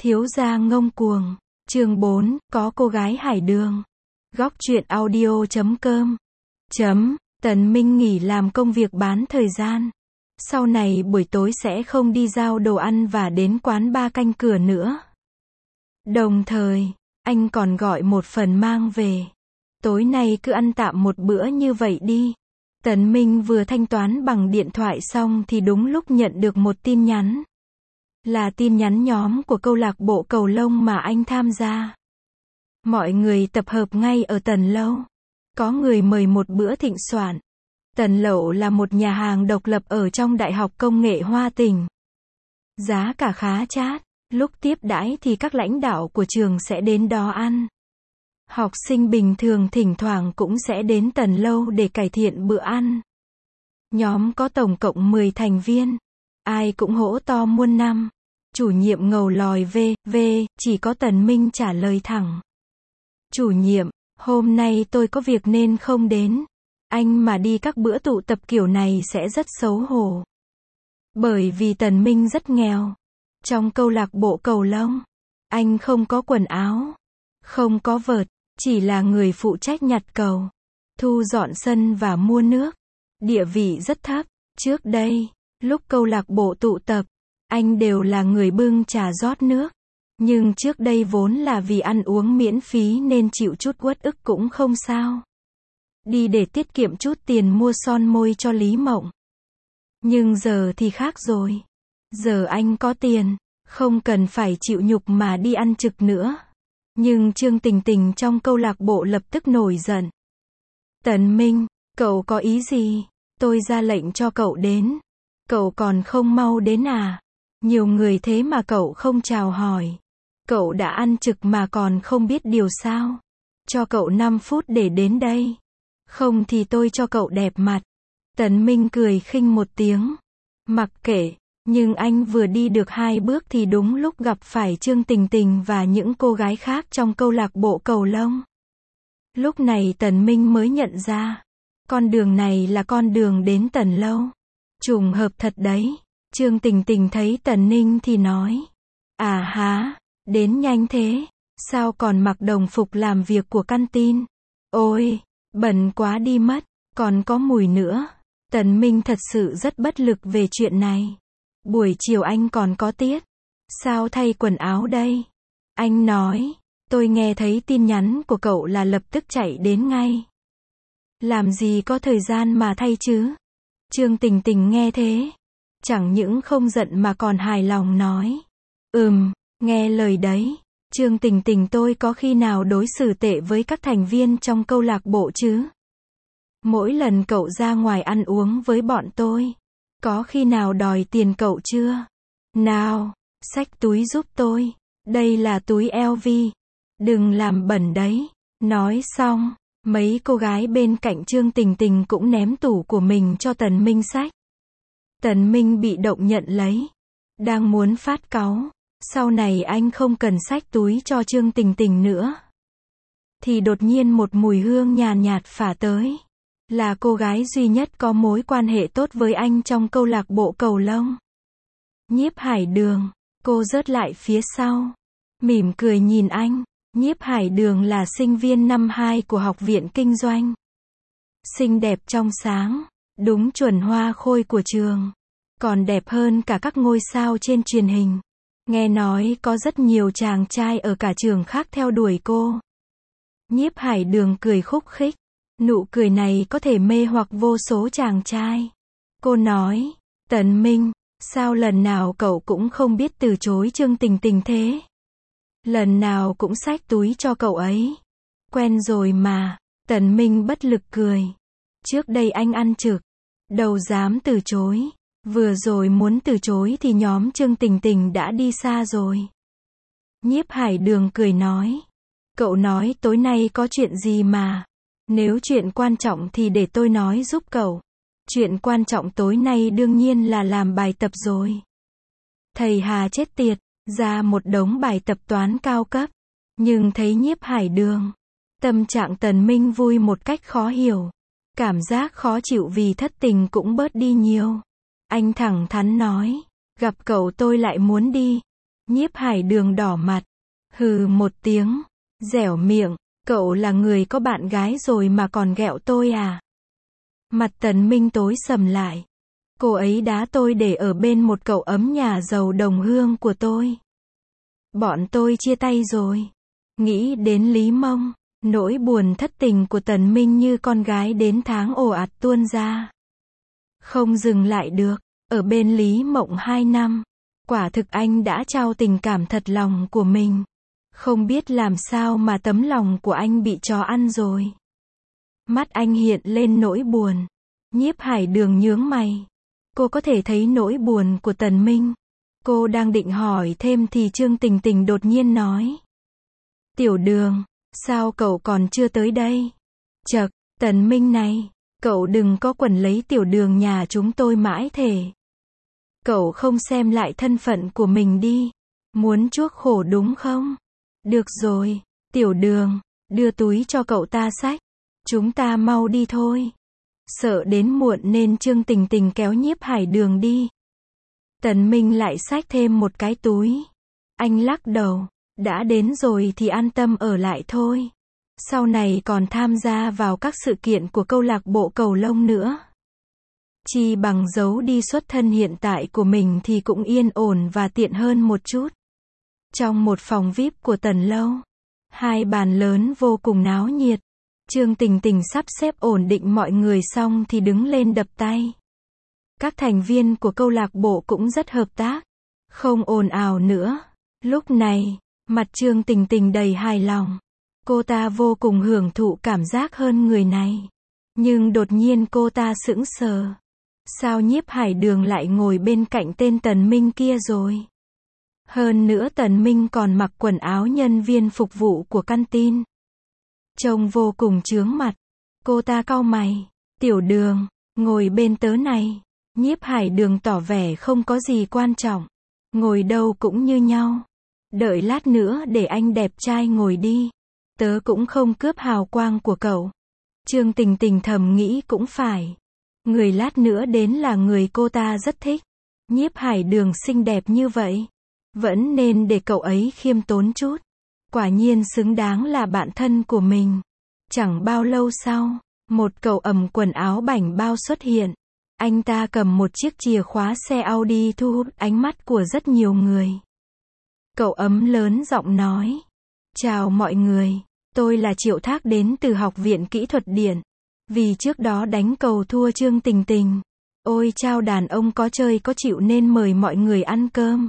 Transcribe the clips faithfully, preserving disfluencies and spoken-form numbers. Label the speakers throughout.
Speaker 1: Thiếu gia ngông cuồng. Chương bốn, có cô gái hải đường. Góc truyện audio chấm com. Chấm, Tần Minh nghỉ làm công việc bán thời gian. Sau này buổi tối sẽ không đi giao đồ ăn và đến quán ba canh cửa nữa. Đồng thời, anh còn gọi một phần mang về. Tối nay cứ ăn tạm một bữa như vậy đi. Tần Minh vừa thanh toán bằng điện thoại xong thì đúng lúc nhận được một tin nhắn. Là tin nhắn nhóm của câu lạc bộ cầu lông mà anh tham gia. Mọi người tập hợp ngay ở Tần Lâu. Có người mời một bữa thịnh soạn. Tần Lậu là một nhà hàng độc lập ở trong Đại học Công nghệ Hoa Tỉnh. Giá cả khá chát. Lúc tiếp đãi thì các lãnh đạo của trường sẽ đến đó ăn. Học sinh bình thường thỉnh thoảng cũng sẽ đến Tần Lâu để cải thiện bữa ăn. Nhóm có tổng cộng mười thành viên. Ai cũng hỗ to muôn năm. Chủ nhiệm ngầu lòi về, về, chỉ có Tần Minh trả lời thẳng. Chủ nhiệm, hôm nay tôi có việc nên không đến. Anh mà đi các bữa tụ tập kiểu này sẽ rất xấu hổ. Bởi vì Tần Minh rất nghèo. Trong câu lạc bộ cầu lông, anh không có quần áo, không có vợt, chỉ là người phụ trách nhặt cầu, thu dọn sân và mua nước. Địa vị rất thấp. Trước đây, lúc câu lạc bộ tụ tập, anh đều là người bưng trà rót nước. Nhưng trước đây vốn là vì ăn uống miễn phí nên chịu chút uất ức cũng không sao. Đi để tiết kiệm chút tiền mua son môi cho Lý Mộng. Nhưng giờ thì khác rồi. Giờ anh có tiền, không cần phải chịu nhục mà đi ăn trực nữa. Nhưng Trương Tình Tình trong câu lạc bộ lập tức nổi giận. Tần Minh, cậu có ý gì? Tôi ra lệnh cho cậu đến. Cậu còn không mau đến à? Nhiều người thế mà cậu không chào hỏi. Cậu đã ăn trực mà còn không biết điều sao? Cho cậu năm phút để đến đây. Không thì tôi cho cậu đẹp mặt. Tần Minh cười khinh một tiếng. Mặc kệ. Nhưng anh vừa đi được hai bước thì đúng lúc gặp phải Trương Tình Tình và những cô gái khác trong câu lạc bộ cầu lông. Lúc này Tần Minh mới nhận ra. Con đường này là con đường đến Tần Lâu. Trùng hợp thật đấy. Trương Tình Tình thấy Tần Ninh thì nói. À há, đến nhanh thế. Sao còn mặc đồng phục làm việc của căn tin? Ôi, bẩn quá đi mất. Còn có mùi nữa. Tần Minh thật sự rất bất lực về chuyện này. Buổi chiều anh còn có tiết. Sao thay quần áo đây? Anh nói. Tôi nghe thấy tin nhắn của cậu là lập tức chạy đến ngay. Làm gì có thời gian mà thay chứ? Trương Tình Tình nghe thế. Chẳng những không giận mà còn hài lòng nói. Ừm, nghe lời đấy. Trương Tình Tình tôi có khi nào đối xử tệ với các thành viên trong câu lạc bộ chứ? Mỗi lần cậu ra ngoài ăn uống với bọn tôi. Có khi nào đòi tiền cậu chưa? Nào, xách túi giúp tôi. Đây là túi eo vi. Đừng làm bẩn đấy. Nói xong, mấy cô gái bên cạnh Trương Tình Tình cũng ném tủ của mình cho Tần Minh xách. Tần Minh bị động nhận lấy. Đang muốn phát cáu. Sau này anh không cần xách túi cho Trương Tình Tình nữa. Thì đột nhiên một mùi hương nhàn nhạt phả tới. Là cô gái duy nhất có mối quan hệ tốt với anh trong câu lạc bộ cầu lông. Nhiếp Hải Đường. Cô rớt lại phía sau. Mỉm cười nhìn anh. Nhiếp Hải Đường là sinh viên năm hai của Học viện Kinh doanh. Xinh đẹp trong sáng. Đúng chuẩn hoa khôi của trường. Còn đẹp hơn cả các ngôi sao trên truyền hình. Nghe nói có rất nhiều chàng trai ở cả trường khác theo đuổi cô. Nhiếp Hải Đường cười khúc khích. Nụ cười này có thể mê hoặc vô số chàng trai. Cô nói. Tần Minh, sao lần nào cậu cũng không biết từ chối Trương Tình Tình thế? Lần nào cũng xách túi cho cậu ấy. Quen rồi mà. Tần Minh bất lực cười. Trước đây anh ăn trực. Đâu dám từ chối. Vừa rồi muốn từ chối thì nhóm Trương Tình Tình đã đi xa rồi. Nhiếp Hải Đường cười nói. Cậu nói tối nay có chuyện gì mà. Nếu chuyện quan trọng thì để tôi nói giúp cậu. Chuyện quan trọng tối nay đương nhiên là làm bài tập rồi. Thầy Hà chết tiệt, ra một đống bài tập toán cao cấp. Nhưng thấy Nhiếp Hải Đường. Tâm trạng Tần Minh vui một cách khó hiểu. Cảm giác khó chịu vì thất tình cũng bớt đi nhiều. Anh thẳng thắn nói. Gặp cậu tôi lại muốn đi. Nhiếp Hải Đường đỏ mặt. Hừ một tiếng. Dẻo miệng. Cậu là người có bạn gái rồi mà còn ghẹo tôi à? Mặt Tần Minh tối sầm lại. Cô ấy đá tôi để ở bên một cậu ấm nhà giàu đồng hương của tôi. Bọn tôi chia tay rồi. Nghĩ đến Lý Mông, nỗi buồn thất tình của Tần Minh như con gái đến tháng ồ ạt tuôn ra. Không dừng lại được, ở bên Lý Mộng hai năm. Quả thực anh đã trao tình cảm thật lòng của mình. Không biết làm sao mà tấm lòng của anh bị chó ăn rồi. Mắt anh hiện lên nỗi buồn. Nhiếp Hải Đường nhướng mày. Cô có thể thấy nỗi buồn của Tần Minh. Cô đang định hỏi thêm thì Trương Tình Tình đột nhiên nói. Tiểu Đường, sao cậu còn chưa tới đây? Chậc, Tần Minh này, cậu đừng có quẩn lấy Tiểu Đường nhà chúng tôi mãi thể. Cậu không xem lại thân phận của mình đi. Muốn chuốc khổ đúng không? Được rồi, Tiểu Đường, đưa túi cho cậu ta xách. Chúng ta mau đi thôi. Sợ đến muộn nên Trương Tình Tình kéo Nhiếp Hải Đường đi. Tần Minh lại xách thêm một cái túi. Anh lắc đầu. Đã đến rồi thì an tâm ở lại thôi. Sau này còn tham gia vào các sự kiện của câu lạc bộ cầu lông nữa. Chi bằng giấu đi xuất thân hiện tại của mình thì cũng yên ổn và tiện hơn một chút. Trong một phòng vi ai pi của Tần Lâu, hai bàn lớn vô cùng náo nhiệt. Trương Tình Tình sắp xếp ổn định mọi người xong thì đứng lên đập tay. Các thành viên của câu lạc bộ cũng rất hợp tác. Không ồn ào nữa. Lúc này, mặt Trương Tình Tình đầy hài lòng. Cô ta vô cùng hưởng thụ cảm giác hơn người này. Nhưng đột nhiên cô ta sững sờ. Sao Nhiếp Hải Đường lại ngồi bên cạnh tên Tần Minh kia rồi? Hơn nữa Tần Minh còn mặc quần áo nhân viên phục vụ của căn tin. Trông vô cùng chướng mặt. Cô ta cau mày. Tiểu Đường, ngồi bên tớ này. Nhiếp Hải Đường tỏ vẻ không có gì quan trọng. Ngồi đâu cũng như nhau. Đợi lát nữa để anh đẹp trai ngồi đi. Tớ cũng không cướp hào quang của cậu. Trương Tình Tình thầm nghĩ cũng phải. Người lát nữa đến là người cô ta rất thích. Nhiếp Hải Đường xinh đẹp như vậy. Vẫn nên để cậu ấy khiêm tốn chút. Quả nhiên xứng đáng là bạn thân của mình. Chẳng bao lâu sau, một cậu ẩm quần áo bảnh bao xuất hiện. Anh ta cầm một chiếc chìa khóa xe Audi thu hút ánh mắt của rất nhiều người. Cậu ấm lớn giọng nói. Chào mọi người, tôi là Triệu Thác đến từ Học viện Kỹ thuật Điện. Vì trước đó đánh cầu thua Trương Tình Tình. Ôi chao đàn ông có chơi có chịu nên mời mọi người ăn cơm.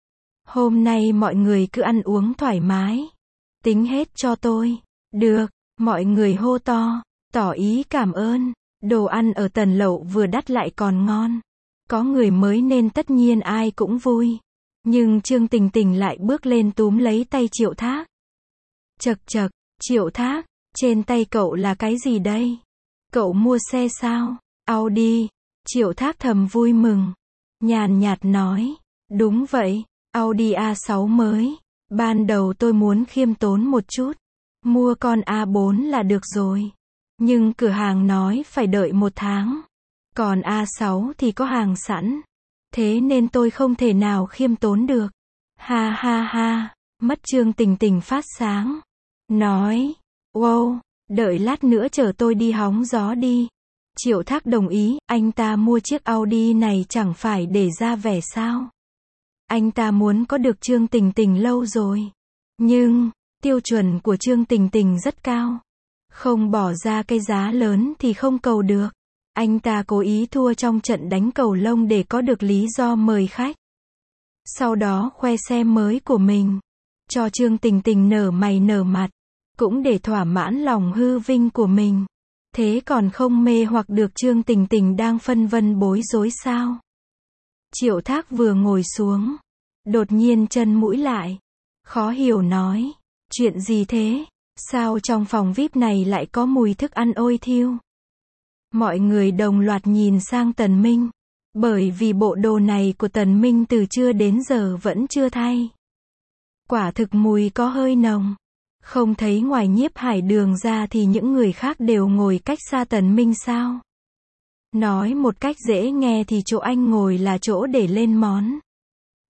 Speaker 1: Hôm nay mọi người cứ ăn uống thoải mái. Tính hết cho tôi. Được, mọi người hô to, tỏ ý cảm ơn. Đồ ăn ở Tần Lậu vừa đắt lại còn ngon. Có người mới nên tất nhiên ai cũng vui. Nhưng Trương Tình Tình lại bước lên túm lấy tay Triệu Thác. Chậc chậc, Triệu Thác, trên tay cậu là cái gì đây? Cậu mua xe sao? Audi. Triệu Thác thầm vui mừng. Nhàn nhạt nói. Đúng vậy, Audi a sáu mới. Ban đầu tôi muốn khiêm tốn một chút. Mua con a bốn là được rồi. Nhưng cửa hàng nói phải đợi một tháng. Còn a sáu thì có hàng sẵn. Thế nên tôi không thể nào khiêm tốn được. Ha ha ha, mắt Trương Tình Tình phát sáng. Nói, wow, đợi lát nữa chở tôi đi hóng gió đi. Triệu Thác đồng ý, anh ta mua chiếc Audi này chẳng phải để ra vẻ sao. Anh ta muốn có được Trương Tình Tình lâu rồi. Nhưng, tiêu chuẩn của Trương Tình Tình rất cao. Không bỏ ra cái giá lớn thì không cầu được. Anh ta cố ý thua trong trận đánh cầu lông để có được lý do mời khách. Sau đó khoe xe mới của mình. Cho Trương Tình Tình nở mày nở mặt. Cũng để thỏa mãn lòng hư vinh của mình. Thế còn không mê hoặc được Trương Tình Tình đang phân vân bối rối sao? Triệu Thác vừa ngồi xuống. Đột nhiên chân mũi lại. Khó hiểu nói. Chuyện gì thế? Sao trong phòng vi ai pi này lại có mùi thức ăn ôi thiêu? Mọi người đồng loạt nhìn sang Tần Minh. Bởi vì bộ đồ này của Tần Minh từ trưa đến giờ vẫn chưa thay. Quả thực mùi có hơi nồng. Không thấy ngoài Nhiếp Hải Đường ra thì những người khác đều ngồi cách xa Tần Minh sao? Nói một cách dễ nghe thì chỗ anh ngồi là chỗ để lên món.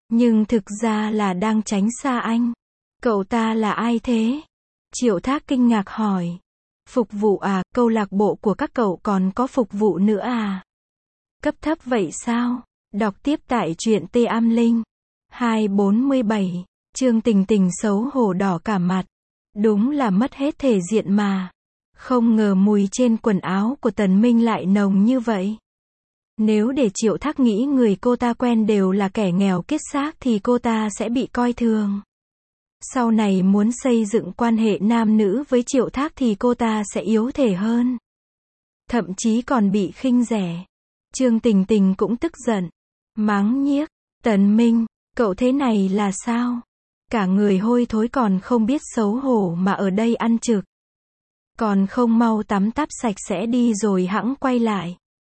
Speaker 1: Nhưng thực ra là đang tránh xa anh. Cậu ta là ai thế? Triệu Thác kinh ngạc hỏi. Phục vụ à, câu lạc bộ của các cậu còn có phục vụ nữa à? Cấp thấp vậy sao? Đọc tiếp tại truyện Tê Am Linh. hai bốn bảy, Trương Tình Tình xấu hổ đỏ cả mặt. Đúng là mất hết thể diện mà. Không ngờ mùi trên quần áo của Tần Minh lại nồng như vậy. Nếu để Triệu Thác nghĩ người cô ta quen đều là kẻ nghèo kiết xác thì cô ta sẽ bị coi thường. Sau này muốn xây dựng quan hệ nam nữ với Triệu Thác thì cô ta sẽ yếu thể hơn. Thậm chí còn bị khinh rẻ. Trương Tình Tình cũng tức giận. Mắng nhiếc. Tần Minh, cậu thế này là sao? Cả người hôi thối còn không biết xấu hổ mà ở đây ăn trực. Còn không mau tắm táp sạch sẽ đi rồi hẵng quay lại.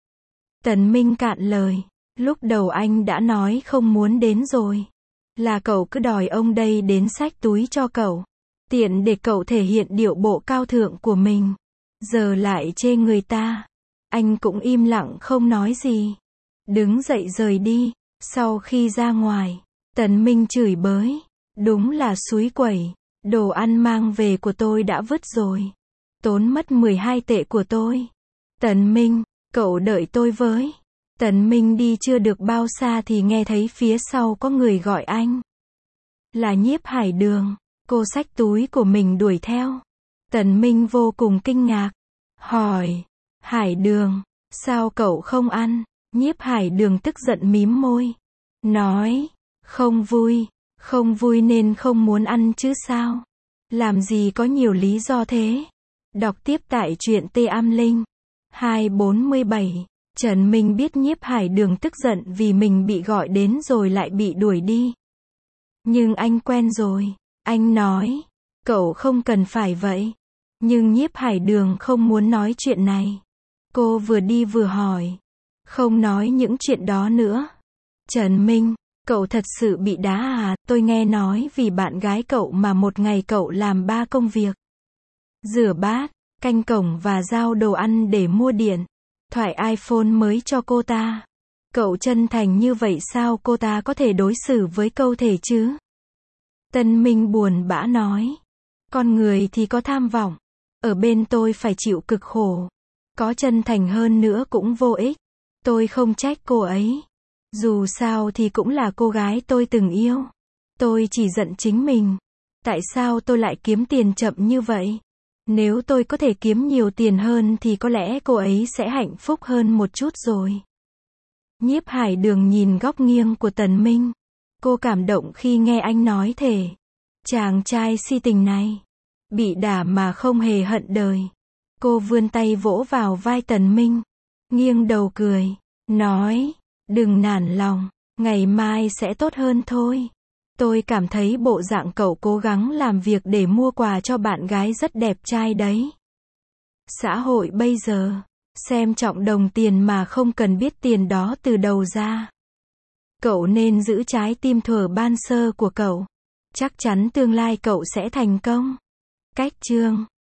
Speaker 1: Tần Minh cạn lời. Lúc đầu anh đã nói không muốn đến rồi. Là cậu cứ đòi ông đây đến xách túi cho cậu. Tiện để cậu thể hiện điệu bộ cao thượng của mình. Giờ lại chê người ta. Anh cũng im lặng không nói gì. Đứng dậy rời đi. Sau khi ra ngoài, Tần Minh chửi bới. Đúng là xúi quẩy. Đồ ăn mang về của tôi đã vứt rồi. Tốn mất mười hai tệ của tôi. Tần Minh, cậu đợi tôi với. Tần Minh đi chưa được bao xa thì nghe thấy phía sau có người gọi anh. Là Nhiếp Hải Đường. Cô xách túi của mình đuổi theo. Tần Minh vô cùng kinh ngạc. Hỏi. Hải Đường, sao cậu không ăn? Nhiếp Hải Đường tức giận mím môi. Nói. Không vui. Không vui nên không muốn ăn chứ sao? Làm gì có nhiều lý do thế? Đọc tiếp tại truyện Tê Am Linh. hai bốn bảy, Trần Minh biết Nhiếp Hải Đường tức giận vì mình bị gọi đến rồi lại bị đuổi đi. Nhưng anh quen rồi. Anh nói. Cậu không cần phải vậy. Nhưng Nhiếp Hải Đường không muốn nói chuyện này. Cô vừa đi vừa hỏi. Không nói những chuyện đó nữa. Trần Minh, cậu thật sự bị đá à? Tôi nghe nói vì bạn gái cậu mà một ngày cậu làm ba công việc. Rửa bát, canh cổng và giao đồ ăn để mua điện thoại iPhone mới cho cô ta. Cậu chân thành như vậy sao cô ta có thể đối xử với câu thể chứ? Tân Minh buồn bã nói. Con người thì có tham vọng. Ở bên tôi phải chịu cực khổ. Có chân thành hơn nữa cũng vô ích. Tôi không trách cô ấy. Dù sao thì cũng là cô gái tôi từng yêu. Tôi chỉ giận chính mình. Tại sao tôi lại kiếm tiền chậm như vậy? Nếu tôi có thể kiếm nhiều tiền hơn thì có lẽ cô ấy sẽ hạnh phúc hơn một chút rồi. Nhiếp Hải Đường nhìn góc nghiêng của Tần Minh. Cô cảm động khi nghe anh nói thể. Chàng trai si tình này. Bị đả mà không hề hận đời. Cô vươn tay vỗ vào vai Tần Minh. Nghiêng đầu cười. Nói. Đừng nản lòng. Ngày mai sẽ tốt hơn thôi. Tôi cảm thấy bộ dạng cậu cố gắng làm việc để mua quà cho bạn gái rất đẹp trai đấy. Xã hội bây giờ, xem trọng đồng tiền mà không cần biết tiền đó từ đầu ra. Cậu nên giữ trái tim thuở ban sơ của cậu. Chắc chắn tương lai cậu sẽ thành công. Cách chương